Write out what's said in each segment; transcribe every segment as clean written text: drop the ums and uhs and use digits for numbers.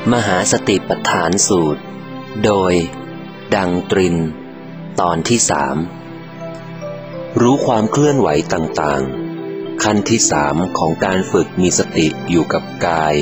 มหาสติปัฏฐานสูตรโดยดังตรินตอนที่3รู้ความเคลื่อนไหวต่างๆขั้นที่3ของการฝึกมีสติอยู่กับกาย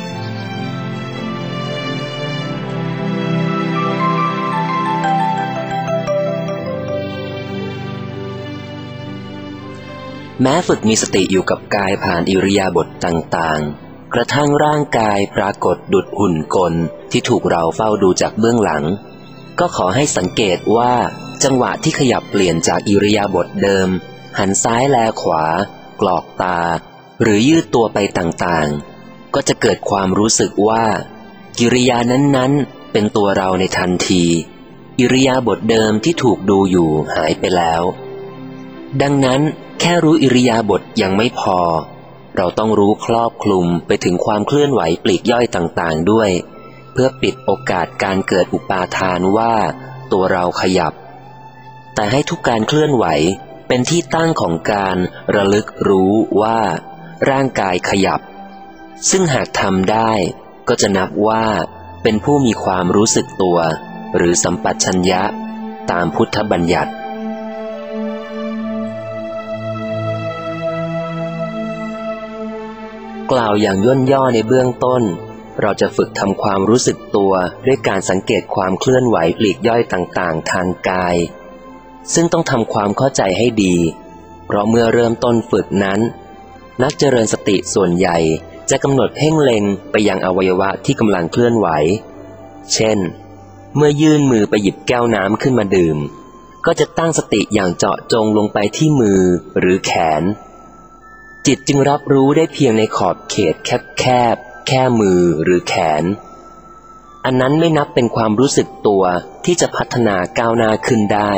แม้ฝึกมีสติอยู่กับกายผ่านอิริยาบถต่างๆกระทั่งร่างกายปรากฏดุจหุ่นกลที่ถูกเราเฝ้าดูจากเบื้องหลังก็ขอให้สังเกตว่าจังหวะที่ขยับเปลี่ยนจากอิริยาบถเดิมหันซ้ายแลขวากรอกตาหรือยืดตัวไปต่างๆก็จะเกิดความรู้สึกว่ากิริยานั้นๆเป็นตัวเราในทันทีอิริยาบถเดิมที่ถูกดูอยู่หายไปแล้วดังนั้นแค่รู้อิริยาบถยังไม่พอเราต้องรู้ครอบคลุมไปถึงความเคลื่อนไหวปลีกย่อยต่างๆด้วยเพื่อปิดโอกาสการเกิดอุปาทานว่าตัวเราขยับแต่ให้ทุกการเคลื่อนไหวเป็นที่ตั้งของการระลึกรู้ว่าร่างกายขยับซึ่งหากทำได้ก็จะนับว่าเป็นผู้มีความรู้สึกตัวหรือสัมปชัญญะตามพุทธบัญญัติกล่าวอย่างย่นย่อในเบื้องต้นเราจะฝึกทำความรู้สึกตัวด้วยการสังเกตความเคลื่อนไหวปลีกย่อยต่างๆทางกายซึ่งต้องทำความเข้าใจให้ดีเพราะเมื่อเริ่มต้นฝึกนั้นนักเจริญสติส่วนใหญ่จะกำหนดเพ่งเล็งไปยังอวัยวะที่กำลังเคลื่อนไหวเช่นเมื่อยื่นมือไปหยิบแก้วน้ำขึ้นมาดื่มก็จะตั้งสติอย่างเจาะจงลงไปที่มือหรือแขนจิตจึงรับรู้ได้เพียงในขอบเขตแคบๆแค่มือหรือแขนอันนั้นไม่นับเป็นความรู้สึกตัวที่จะพัฒนาก้าวหน้าขึ้นได้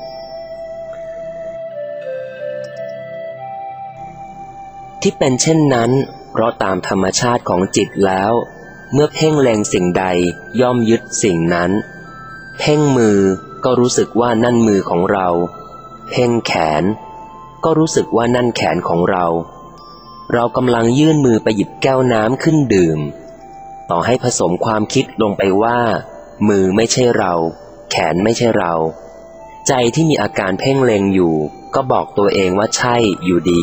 ที่เป็นเช่นนั้นเพราะตามธรรมชาติของจิตแล้วเมื่อเพ่งเล็งสิ่งใดย่อมยึดสิ่งนั้นเพ่งมือก็รู้สึกว่านั่นมือของเราเพ่งแขนก็รู้สึกว่านั่นแขนของเรากำลังยื่นมือไปหยิบแก้วน้ำขึ้นดื่มต่อให้ผสมความคิดลงไปว่ามือไม่ใช่เราแขนไม่ใช่เราใจที่มีอาการเพ่งเล็งอยู่ก็บอกตัวเองว่าใช่อยู่ดี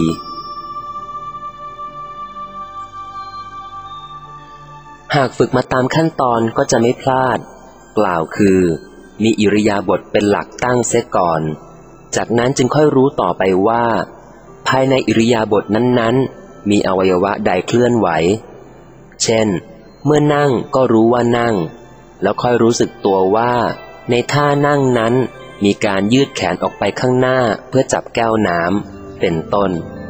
หากฝึกมาตามขั้นตอนก็จะไม่พลาดกล่าวคือมีอิริยาบถเป็นหลักตั้งเสียก่อนจากนั้นจึงค่อยรู้ต่อไปว่าภายในอิริยาบถนั้นๆมีอวัยวะใดเคลื่อนไหวเช่นเมื่อนั่งก็รู้ว่านั่งแล้วค่อยรู้สึกตัวว่าในท่านั่งนั้นมีการยืดแขนออกไปข้างหน้าเพื่อจับแก้วน้ำเป็นต้น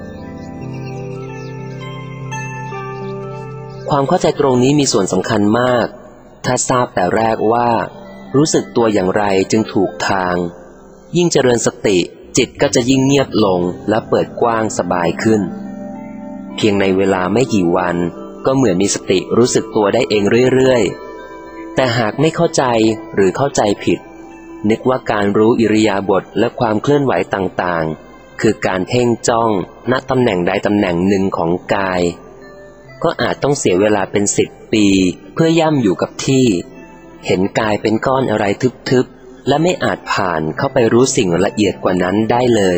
ความเข้าใจตรงนี้มีส่วนสำคัญมากถ้าทราบแต่แรกว่ารู้สึกตัวอย่างไรจึงถูกทางยิ่งเจริญสติจิตก็จะยิ่งเงียบลงและเปิดกว้างสบายขึ้นเพียงในเวลาไม่กี่วันก็เหมือนมีสติรู้สึกตัวได้เองเรื่อยๆแต่หากไม่เข้าใจหรือเข้าใจผิดนึกว่าการรู้อิริยาบถและความเคลื่อนไหวต่างๆคือการเพ่งจ้องณตำแหน่งใดตำแหน่งหนึ่งของกายก็อาจต้องเสียเวลาเป็น10 ปีเพื่อย่ำอยู่กับที่เห็นกายเป็นก้อนอะไรทึบๆและไม่อาจผ่านเข้าไปรู้สิ่งละเอียดกว่านั้นได้เลย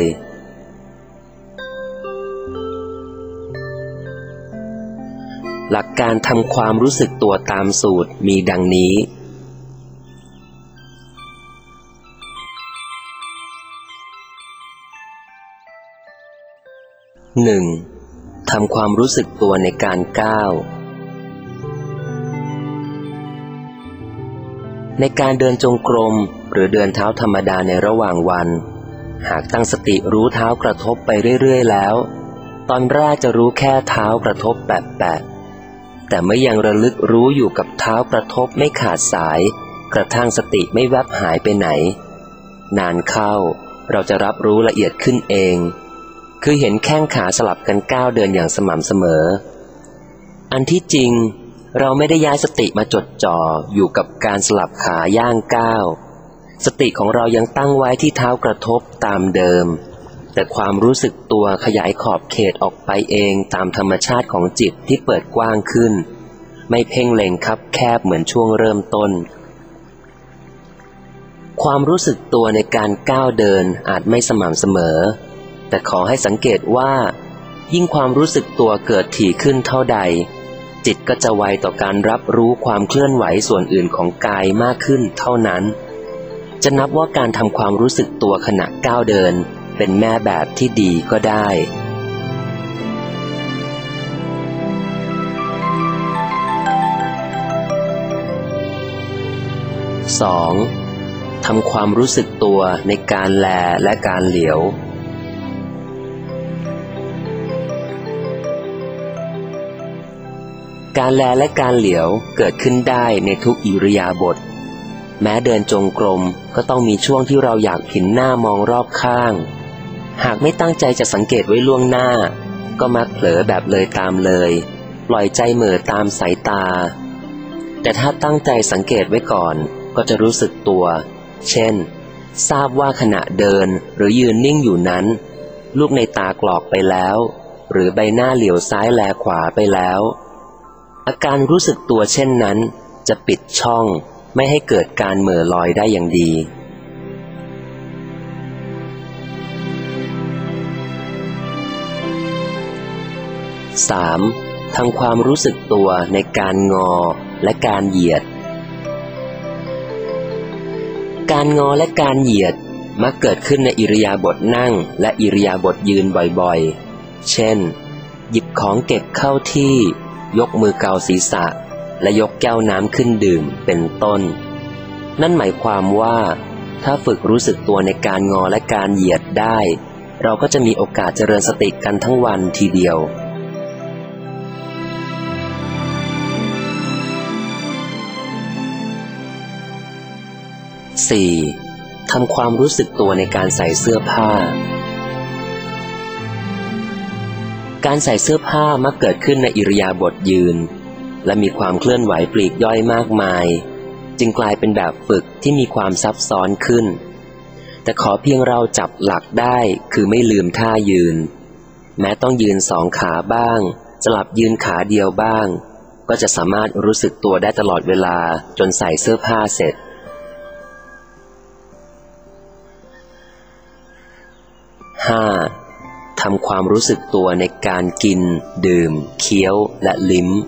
หลักการทำความรู้สึกตัวตามสูตรมีดังนี้ 1. ทำความรู้สึกตัวในการก้าวในการเดินจงกรมหรือเดินเท้าธรรมดาในระหว่างวันหากตั้งสติรู้เท้ากระทบไปเรื่อยๆแล้วตอนแรกจะรู้แค่เท้ากระทบแปะๆแต่เมื่อยังระลึกรู้อยู่กับเท้ากระทบไม่ขาดสายกระทั่งสติไม่แวบหายไปไหนนานเข้าเราจะรับรู้ละเอียดขึ้นเองคือเห็นแข้งขาสลับกันก้าวเดินอย่างสม่ำเสมออันที่จริงเราไม่ได้ย้ายสติมาจดจ่ออยู่กับการสลับขาย่างก้าวสติของเรายังตั้งไว้ที่เท้ากระทบตามเดิมแต่ความรู้สึกตัวขยายขอบเขตออกไปเองตามธรรมชาติของจิตที่เปิดกว้างขึ้นไม่เพ่งเล็งคับแคบเหมือนช่วงเริ่มต้นความรู้สึกตัวในการก้าวเดินอาจไม่สม่ำเสมอแต่ขอให้สังเกตว่ายิ่งความรู้สึกตัวเกิดถี่ขึ้นเท่าใดจิตก็จะไวต่อการรับรู้ความเคลื่อนไหวส่วนอื่นของกายมากขึ้นเท่านั้นจะนับว่าการทำความรู้สึกตัวขณะก้าวเดินเป็นแม่แบบที่ดีก็ได้ 2. ทำความรู้สึกตัวในการแลและการเหลียวการแลและการเหลียวเกิดขึ้นได้ในทุกอิริยาบถแม้เดินจงกรมก็ต้องมีช่วงที่เราอยากผินหน้ามองรอบข้างหากไม่ตั้งใจจะสังเกตไว้ล่วงหน้าก็มักเผลอแบบเลยตามเลยปล่อยใจเหม่อตามสายตาแต่ถ้าตั้งใจสังเกตไว้ก่อนก็จะรู้สึกตัวเช่นทราบว่าขณะเดินหรือยืนนิ่งอยู่นั้นลูกในตากรอกไปแล้วหรือใบหน้าเหลียวซ้ายแลขวาไปแล้วอาการรู้สึกตัวเช่นนั้นจะปิดช่องไม่ให้เกิดการเหม่อลอยได้อย่างดี 3. ทำความรู้สึกตัวในการงอและการเหยียดการงอและการเหยียดมักเกิดขึ้นในอิริยาบถนั่งและอิริยาบถยืนบ่อยๆเช่นหยิบของเก็บเข้าที่ยกมือเกาศีรษะและยกแก้วน้ำขึ้นดื่มเป็นต้นนั่นหมายความว่าถ้าฝึกรู้สึกตัวในการงอและการเหยียดได้เราก็จะมีโอกาสเจริญสติกันทั้งวันทีเดียว 4. ทำความรู้สึกตัวในการใส่เสื้อผ้าการใส่เสื้อผ้ามักเกิดขึ้นในอิริยาบถยืนและมีความเคลื่อนไหวปลีกย่อยมากมายจึงกลายเป็นแบบฝึกที่มีความซับซ้อนขึ้นแต่ขอเพียงเราจับหลักได้คือไม่ลืมท่ายืนแม้ต้องยืนสองขาบ้างสลับยืนขาเดียวบ้างก็จะสามารถรู้สึกตัวได้ตลอดเวลาจนใส่เสื้อผ้าเสร็จ 5. ทำความรู้สึกตัวในการกินดื่มเคี้ยวและลิ้ม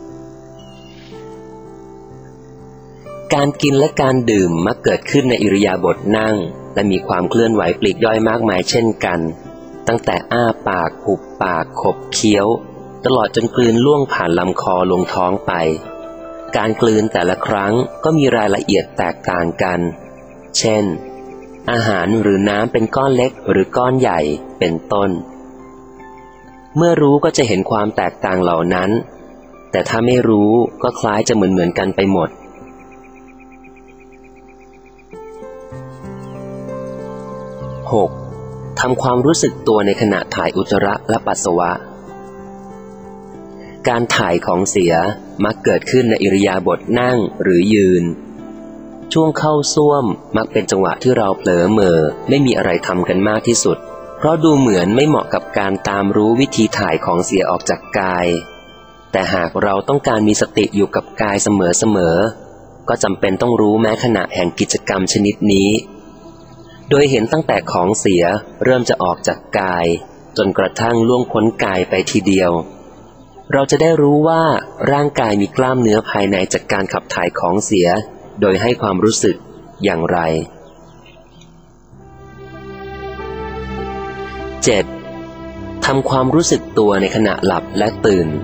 การกินและการดื่มมักเกิดขึ้นในอิริยาบถนั่งและมีความเคลื่อนไหวปลีกย่อยมากมายเช่นกันตั้งแต่อ้าปากหุบปากขบเคี้ยวตลอดจนกลืนล่วงผ่านลำคอลงท้องไปการกลืนแต่ละครั้งก็มีรายละเอียดแตกต่างกันเช่นอาหารหรือน้ำเป็นก้อนเล็กหรือก้อนใหญ่เป็นต้นเมื่อรู้ก็จะเห็นความแตกต่างเหล่านั้นแต่ถ้าไม่รู้ก็คล้ายจะเหมือนกันไปหมด 6. ทำความรู้สึกตัวในขณะถ่ายอุจจาระและปัสสาวะการถ่ายของเสียมักเกิดขึ้นในอิริยาบถนั่งหรือยืนช่วงเข้าส้วมมักเป็นจังหวะที่เราเผลอเม่อไม่มีอะไรทำกันมากที่สุดเพราะดูเหมือนไม่เหมาะกับการตามรู้วิธีถ่ายของเสียออกจากกายแต่หากเราต้องการมีสติอยู่กับกายเสมอๆก็จำเป็นต้องรู้แม้ขณะแห่งกิจกรรมชนิดนี้โดยเห็นตั้งแต่ของเสียเริ่มจะออกจากกายจนกระทั่งล่วงพ้นกายไปทีเดียวเราจะได้รู้ว่าร่างกายมีกล้ามเนื้อภายในจากการขับถ่ายของเสียโดยให้ความรู้สึกอย่างไร 7. ทำความรู้สึกตัวในขณะหลับและตื่น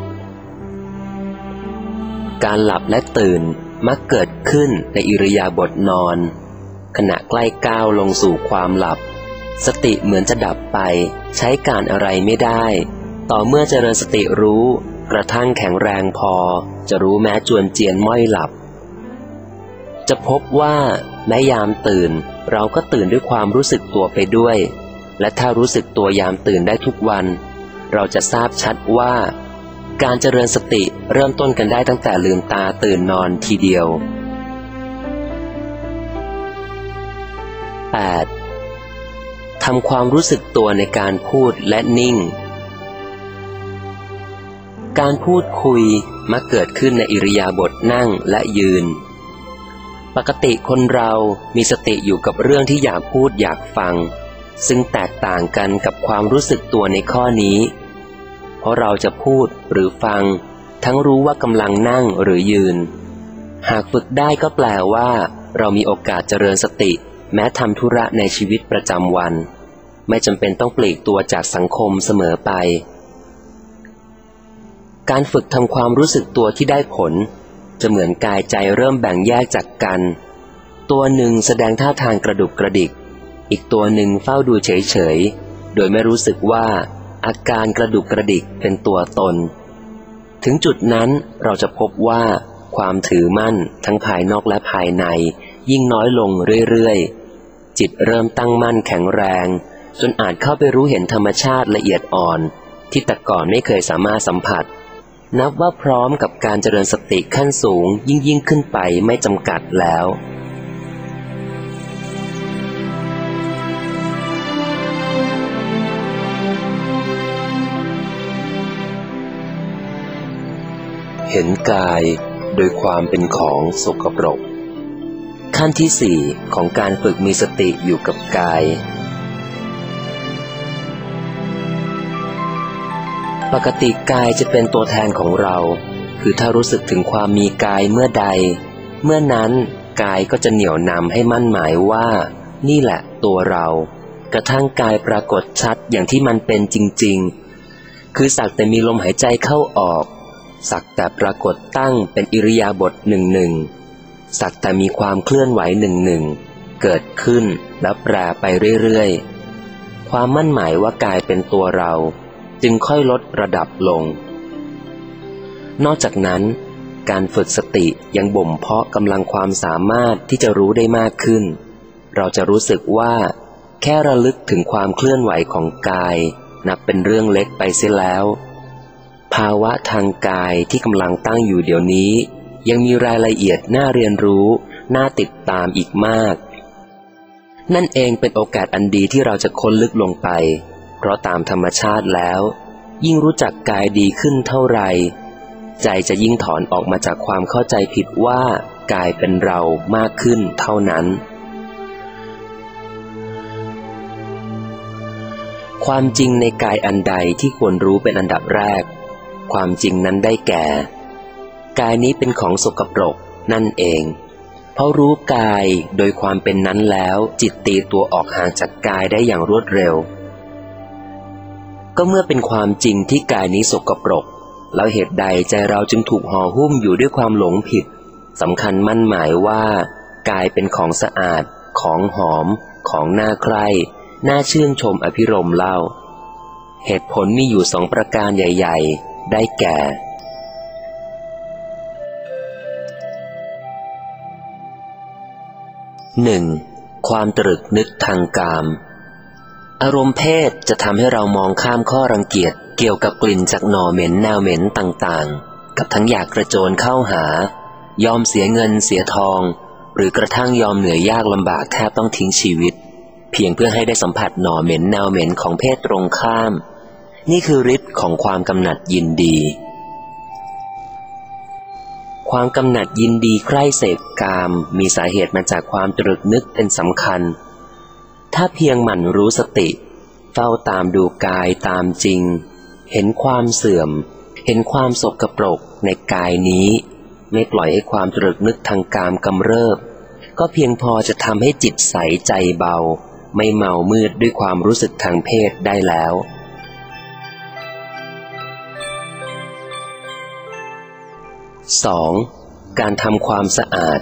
การหลับและตื่นมักเกิดขึ้นในอิริยาบถนอนขณะใกล้ก้าวลงสู่ความหลับสติเหมือนจะดับไปใช้การอะไรไม่ได้ต่อเมื่อเจริญสติรู้กระทั่งแข็งแรงพอจะรู้แม้จวนเจียนม้อยหลับจะพบว่าแม้ยามตื่นเราก็ตื่นด้วยความรู้สึกตัวไปด้วยและถ้ารู้สึกตัวยามตื่นได้ทุกวันเราจะทราบชัดว่าการเจริญสติเริ่มต้นกันได้ตั้งแต่ลืมตาตื่นนอนทีเดียว 8. ทำความรู้สึกตัวในการพูดและนิ่งการพูดคุยมักเกิดขึ้นในอิริยาบถนั่งและยืนปกติคนเรามีสติอยู่กับเรื่องที่อยากพูดอยากฟังซึ่งแตกต่างกันกับความรู้สึกตัวในข้อนี้เพราะเราจะพูดหรือฟังทั้งรู้ว่ากำลังนั่งหรือยืนหากฝึกได้ก็แปลว่าเรามีโอกาสเจริญสติแม้ทำธุระในชีวิตประจำวันไม่จำเป็นต้องปลีกตัวจากสังคมเสมอไปการฝึกทำความรู้สึกตัวที่ได้ผลจะเหมือนกายใจเริ่มแบ่งแยกจากกันตัวหนึ่งแสดงท่าทางกระดุกกระดิกอีกตัวหนึ่งเฝ้าดูเฉยๆโดยไม่รู้สึกว่าอาการกระดุกกระดิกเป็นตัวตนถึงจุดนั้นเราจะพบว่าความถือมั่นทั้งภายนอกและภายในยิ่งน้อยลงเรื่อยๆจิตเริ่มตั้งมั่นแข็งแรงจนอาจเข้าไปรู้เห็นธรรมชาติละเอียดอ่อนที่แต่ก่อนไม่เคยสามารถสัมผัสนับว่าพร้อมกับการเจริญสติขั้นสูงยิ่งขึ้นไปไม่จำกัดแล้วเห็นกายโดยความเป็นของสกปรกขั้นที่ 4ของการฝึกมีสติอยู่กับกายปกติกายจะเป็นตัวแทนของเราคือถ้ารู้สึกถึงความมีกายเมื่อใดเมื่อนั้นกายก็จะเหนี่ยวนำให้มั่นหมายว่านี่แหละตัวเรากระทั่งกายปรากฏชัดอย่างที่มันเป็นจริงๆคือสักแต่มีลมหายใจเข้าออกสักแต่ปรากฏตั้งเป็นอิริยาบถหนึ่งสักแต่มีความเคลื่อนไหวหนึ่งเกิดขึ้นและแปรไปเรื่อยๆความมั่นหมายว่ากายเป็นตัวเราจึงค่อยลดระดับลงนอกจากนั้นการฝึกสติยังบ่มเพาะกำลังความสามารถที่จะรู้ได้มากขึ้นเราจะรู้สึกว่าแค่ระลึกถึงความเคลื่อนไหวของกายนับเป็นเรื่องเล็กไปเสียแล้วภาวะทางกายที่กำลังตั้งอยู่เดี๋ยวนี้ยังมีรายละเอียดน่าเรียนรู้น่าติดตามอีกมากนั่นเองเป็นโอกาสอันดีที่เราจะค้นลึกลงไปเพราะตามธรรมชาติแล้วยิ่งรู้จักกายดีขึ้นเท่าไหร่ใจจะยิ่งถอนออกมาจากความเข้าใจผิดว่ากายเป็นเรามากขึ้นเท่านั้นความจริงในกายอันใดที่ควรรู้เป็นอันดับแรกความจริงนั้นได้แก่กายนี้เป็นของสกปรกนั่นเองเพราะรู้กายโดยความเป็นนั้นแล้วจิตตีตัวออกห่างจากกายได้อย่างรวดเร็วก็เมื่อเป็นความจริงที่กายนี้สกปรกแล้วเหตุใดใจเราจึงถูกห่อหุ้มอยู่ด้วยความหลงผิดสำคัญมั่นหมายว่ากายเป็นของสะอาดของหอมของน่าใคร่น่าชื่นชมอภิรมย์เล่าเหตุผลมีอยู่2ประการใหญ่ๆได้แก่ 1. ความตรึกนึกทางกามอารมณ์เพศจะทำให้เรามองข้ามข้อรังเกียจเกี่ยวกับกลิ่นจากหน่อเหม็นแนวเหม็นต่างๆกับทั้งอยากกระโจนเข้าหายอมเสียเงินเสียทองหรือกระทั่งยอมเหนื่อยยากลำบากแทบต้องทิ้งชีวิตเพียงเพื่อให้ได้สัมผัสหน่อเหม็นแนวเหม็นของเพศตรงข้ามนี่คือฤทธิ์ของความกำหนัดยินดีความกำหนัดยินดีใคร่เสพกามมีสาเหตุมาจากความตรึกนึกเป็นสำคัญถ้าเพียงหมั่นรู้สติเฝ้าตามดูกายตามจริงเห็นความเสื่อมเห็นความสกปรกในกายนี้ไม่ปล่อยให้ความตรึกนึกทางกามกำเริบก็เพียงพอจะทำให้จิตใสใจเบาไม่เมามืดด้วยความรู้สึกทางเพศได้แล้ว 2. การทำความสะอาด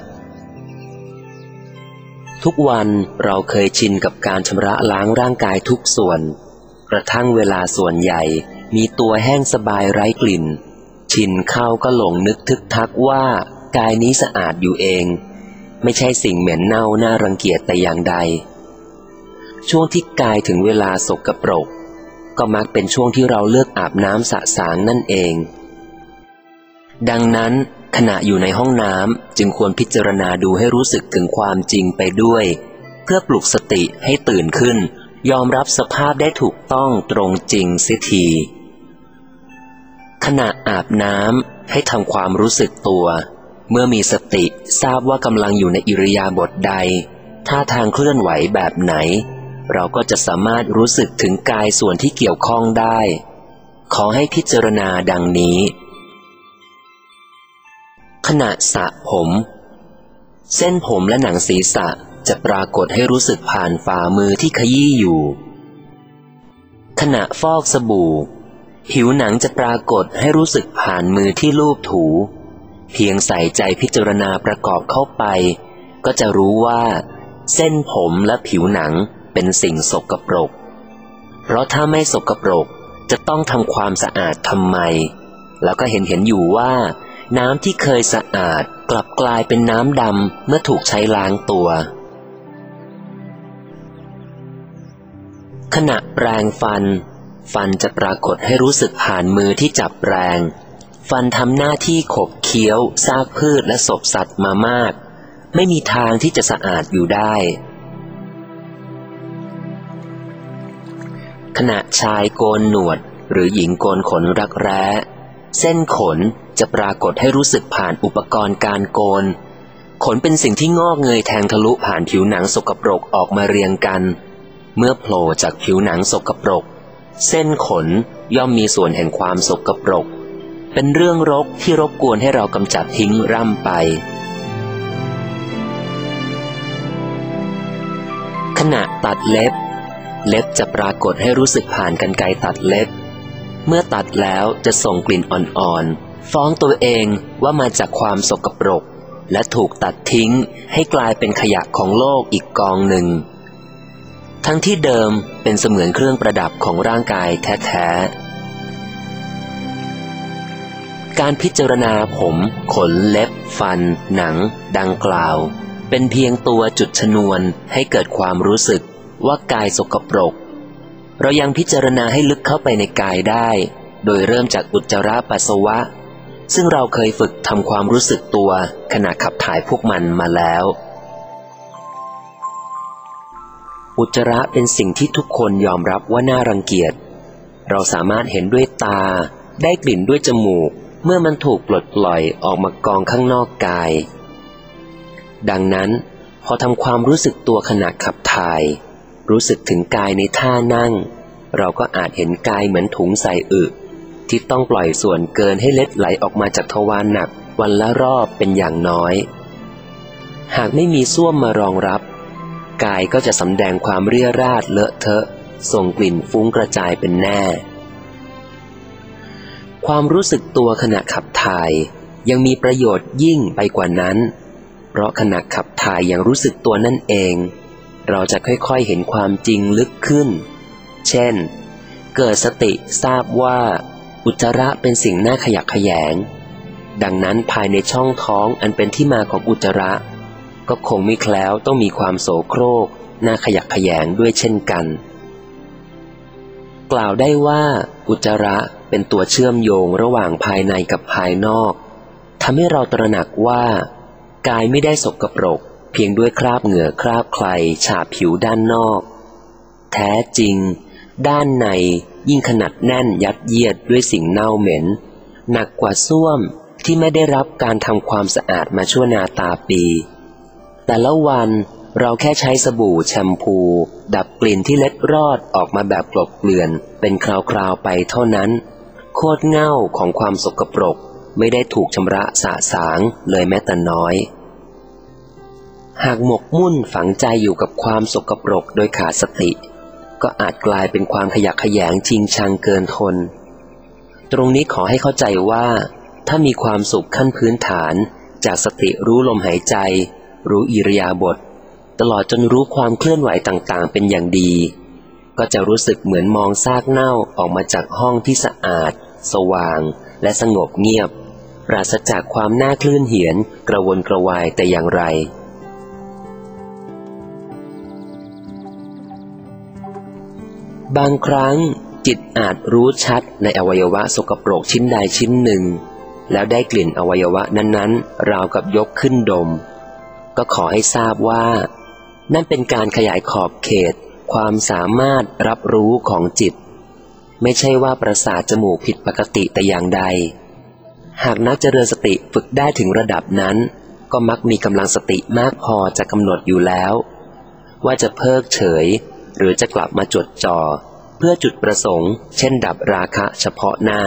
ทุกวันเราเคยชินกับการชำระล้างร่างกายทุกส่วนกระทั่งเวลาส่วนใหญ่มีตัวแห้งสบายไร้กลิ่นชินเข้าก็หลงนึกทึกทักว่ากายนี้สะอาดอยู่เองไม่ใช่สิ่งเหม็นเน่าน่ารังเกียจแต่อย่างใดช่วงที่กายถึงเวลาสกปรกก็มักเป็นช่วงที่เราเลือกอาบน้ำสะสางนั่นเองดังนั้นขณะอยู่ในห้องน้ำจึงควรพิจารณาดูให้รู้สึกถึงความจริงไปด้วยเพื่อปลุกสติให้ตื่นขึ้นยอมรับสภาพได้ถูกต้องตรงจริงเสียทีขณะอาบน้ำให้ทำความรู้สึกตัวเมื่อมีสติทราบว่ากำลังอยู่ในอิริยาบถใดท่าทางเคลื่อนไหวแบบไหนเราก็จะสามารถรู้สึกถึงกายส่วนที่เกี่ยวข้องได้ขอให้พิจารณาดังนี้ขณะสระผมเส้นผมและหนังศีรษะจะปรากฏให้รู้สึกผ่านฝ่ามือที่ขยี้อยู่ขณะฟอกสบู่ผิวหนังจะปรากฏให้รู้สึกผ่านมือที่ลูบถูเพียงใส่ใจพิจารณาประกอบเข้าไปก็จะรู้ว่าเส้นผมและผิวหนังเป็นสิ่งสกปรกเพราะถ้าไม่สกปรกจะต้องทำความสะอาดทำไมแล้วก็เห็นอยู่ว่าน้ำที่เคยสะอาดกลับกลายเป็นน้ำดำเมื่อถูกใช้ล้างตัวขณะแปรงฟันจะปรากฏให้รู้สึกผ่านมือที่จับแปรงฟันทำหน้าที่ขบเคี้ยวซากพืชและศพสัตว์มามากไม่มีทางที่จะสะอาดอยู่ได้ขณะชายโกนหนวดหรือหญิงโกนขนรักแร้เส้นขนจะปรากฏให้รู้สึกผ่านอุปกรณ์การโกนขนเป็นสิ่งที่งอกเงยแทงทะลุผ่านผิวหนังสกปรกออกมาเรียงกันเมื่อโผล่จากผิวหนังสกปรกเส้นขนย่อมมีส่วนแห่งความสกปรกเป็นเรื่องรกที่รบกวนให้เรากำจัดทิ้งร่ำไปขณะตัดเล็บจะปรากฏให้รู้สึกผ่านกรรไกรตัดเล็บเมื่อตัดแล้วจะส่งกลิ่นอ่อนๆฟ้องตัวเองว่ามาจากความสกปรกและถูกตัดทิ้งให้กลายเป็นขยะของโลกอีกกองหนึ่งทั้งที่เดิมเป็นเสมือนเครื่องประดับของร่างกายแท้ๆการพิจารณาผมขนเล็บฟันหนังดังกล่าวเป็นเพียงตัวจุดชนวนให้เกิดความรู้สึกว่ากายสกปรกเรายังพิจารณาให้ลึกเข้าไปในกายได้โดยเริ่มจากอุจจาระปัสสาวะซึ่งเราเคยฝึกทำความรู้สึกตัวขณะขับถ่ายพวกมันมาแล้วอุจจาระเป็นสิ่งที่ทุกคนยอมรับว่าน่ารังเกียจเราสามารถเห็นด้วยตาได้กลิ่นด้วยจมูกเมื่อมันถูกปลดปล่อยออกมากองข้างนอกกายดังนั้นพอทำความรู้สึกตัวขณะขับถ่ายรู้สึกถึงกายในท่านั่งเราก็อาจเห็นกายเหมือนถุงใส่อึที่ต้องปล่อยส่วนเกินให้เล็ดไหลออกมาจากทวารหนักวันละรอบเป็นอย่างน้อยหากไม่มีส้วมมารองรับกายก็จะสำแดงความเรี่ยราดเลอะเทอะส่งกลิ่นฟุ้งกระจายเป็นแน่ความรู้สึกตัวขณะขับถ่ายยังมีประโยชน์ยิ่งไปกว่านั้นเพราะขณะขับถ่ายอย่างรู้สึกตัวนั่นเองเราจะค่อยๆเห็นความจริงลึกขึ้นเช่นเกิดสติทราบว่าอุจจาระเป็นสิ่งน่าขยะแขยงดังนั้นภายในช่องท้องอันเป็นที่มาของอุจจาระก็คงไม่แคล้วต้องมีความโสโครกน่าขยะแขยงด้วยเช่นกันกล่าวได้ว่าอุจจาระเป็นตัวเชื่อมโยงระหว่างภายในกับภายนอกทำให้เราตระหนักว่ากายไม่ได้สกปรกเพียงด้วยคราบเหงื่อคราบใครฉาบผิวด้านนอกแท้จริงด้านในยิ่งขนาดแน่นยัดเยียดด้วยสิ่งเน่าเหม็นหนักกว่าส้วมที่ไม่ได้รับการทำความสะอาดมาชั่วนาตาปีแต่ละวันเราแค่ใช้สบู่แชมพูดับกลิ่นที่เล็ดรอดออกมาแบบกลบเกลื่อนเป็นคราวๆไปเท่านั้นโคตรเง่าของความสกปรกไม่ได้ถูกชำระสะสางเลยแม้แต่น้อยหากหมกมุ่นฝังใจอยู่กับความสกปรกโดยขาดสติก็อาจกลายเป็นความขยะแขยงชิงชังเกินทนตรงนี้ขอให้เข้าใจว่าถ้ามีความสุขขั้นพื้นฐานจากสติรู้ลมหายใจรู้อิริยาบถตลอดจนรู้ความเคลื่อนไหวต่างๆเป็นอย่างดีก็จะรู้สึกเหมือนมองซากเน่าออกมาจากห้องที่สะอาดสว่างและสงบเงียบปราศจากความน่าคลื่นเหียนกระวนกระวายแต่อย่างไรบางครั้งจิตอาจรู้ชัดในอวัยวะสกปรกชิ้นใดชิ้นหนึ่งแล้วได้กลิ่นอวัยวะนั้นๆราวกับยกขึ้นดมก็ขอให้ทราบว่านั่นเป็นการขยายขอบเขตความสามารถรับรู้ของจิตไม่ใช่ว่าประสาทจมูกผิดปกติแต่อย่างใดหากนักเจริญสติฝึกได้ถึงระดับนั้นก็มักมีกำลังสติมากพอจะกำหนดอยู่แล้วว่าจะเพิกเฉยหรือจะกลับมาจดจ่อเพื่อจุดประสงค์เช่นดับราคะเฉพาะหน้า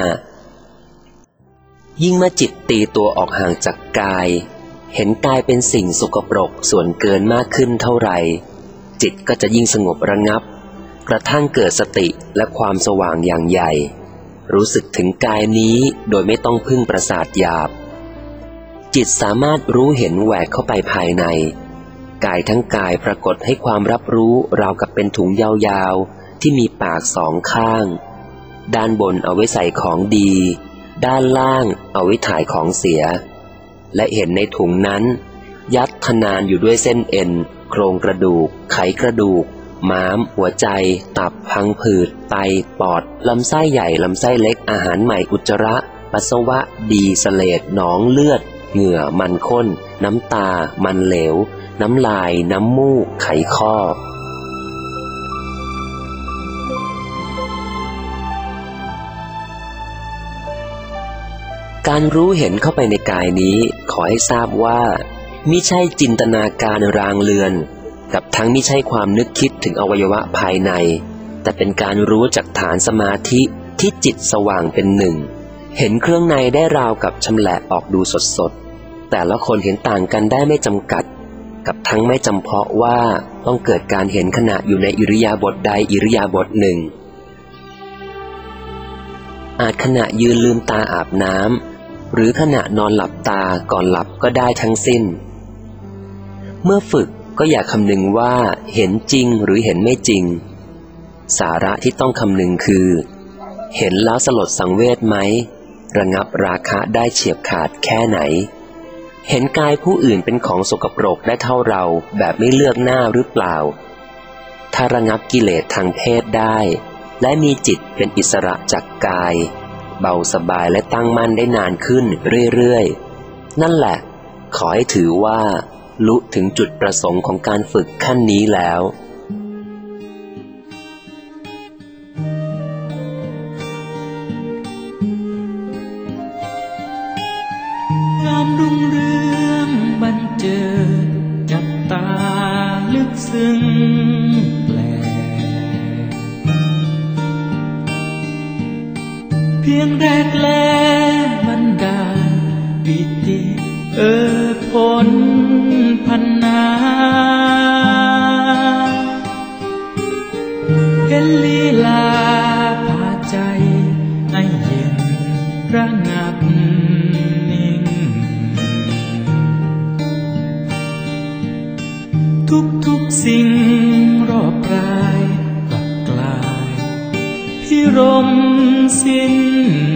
ยิ่งเมื่อจิตตีตัวออกห่างจากกายเห็นกายเป็นสิ่งสกปรกส่วนเกินมากขึ้นเท่าไหร่จิตก็จะยิ่งสงบระงับกระทั่งเกิดสติและความสว่างอย่างใหญ่รู้สึกถึงกายนี้โดยไม่ต้องพึ่งประสาทหยาบจิตสามารถรู้เห็นแหวกเข้าไปภายในกายทั้งกายปรากฏให้ความรับรู้ราวกับเป็นถุงยาวๆที่มีปากสองข้างด้านบนเอาไว้ใส่ของดีด้านล่างเอาไว้ถ่ายของเสียและเห็นในถุงนั้นยัดทนานอยู่ด้วยเส้นเอ็นโครงกระดูกไขกระดูกม้ามหัวใจตับพังผืดไตปอดลำไส้ใหญ่ลำไส้เล็กอาหารใหม่อุจจาระปัสสาวะดีเสลดหนองเลือดเหงื่อมันข้นน้ำตามันเหลวน้ำลายน้ำมูกไขข้อการรู้เห็นเข้าไปในกายนี้ขอให้ทราบว่ามิใช่จินตนาการรางเรือนกับทั้งมิใช่ความนึกคิดถึงอวัยวะภายในแต่เป็นการรู้จากฐานสมาธิที่จิตสว่างเป็นหนึ่งเห็นเครื่องในได้ราวกับชำแหละออกดูสดๆแต่ละคนเห็นต่างกันได้ไม่จำกัดกับทั้งไม่จำเพาะว่าต้องเกิดการเห็นขณะอยู่ในอิริยาบถใดอิริยาบถหนึ่งอาจขณะยืนลืมตาอาบน้ำหรือขณะนอนหลับตาก่อนหลับก็ได้ทั้งสิ้นเมื่อฝึกก็อย่าคำนึงว่าเห็นจริงหรือเห็นไม่จริงสาระที่ต้องคำนึงคือเห็นแล้วสลดสังเวชไหมระงับราคะได้เฉียบขาดแค่ไหนเห็นกายผู้อื่นเป็นของสกปรกได้เท่าเราแบบไม่เลือกหน้าหรือเปล่าถ้าระงับกิเลสทางเพศได้และมีจิตเป็นอิสระจากกายเบาสบายและตั้งมั่นได้นานขึ้นเรื่อยๆนั่นแหละขอให้ถือว่าลุถึงจุดประสงค์ของการฝึกขั้นนี้แล้วงามรุ่งเรืองบันเจิดจับตาลึกซึ้งแปลกเพียงแรกแลบันดาลปิติผลพันนาเห็นลีลาพาใจให้เย็นระงับนิ่งทุกสิ่งรอบกายกลับกลายพิรมสิ้น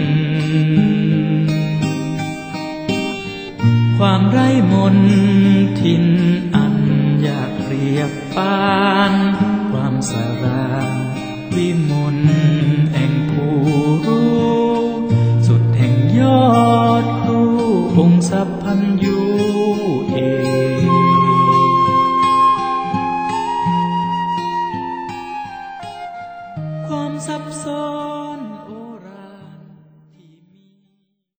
ความไร้มนทินอันอยากเรียบปานความสว่างวิมลแห่งผู้รู้สุดแห่งยอดครูองค์สัพพัญญู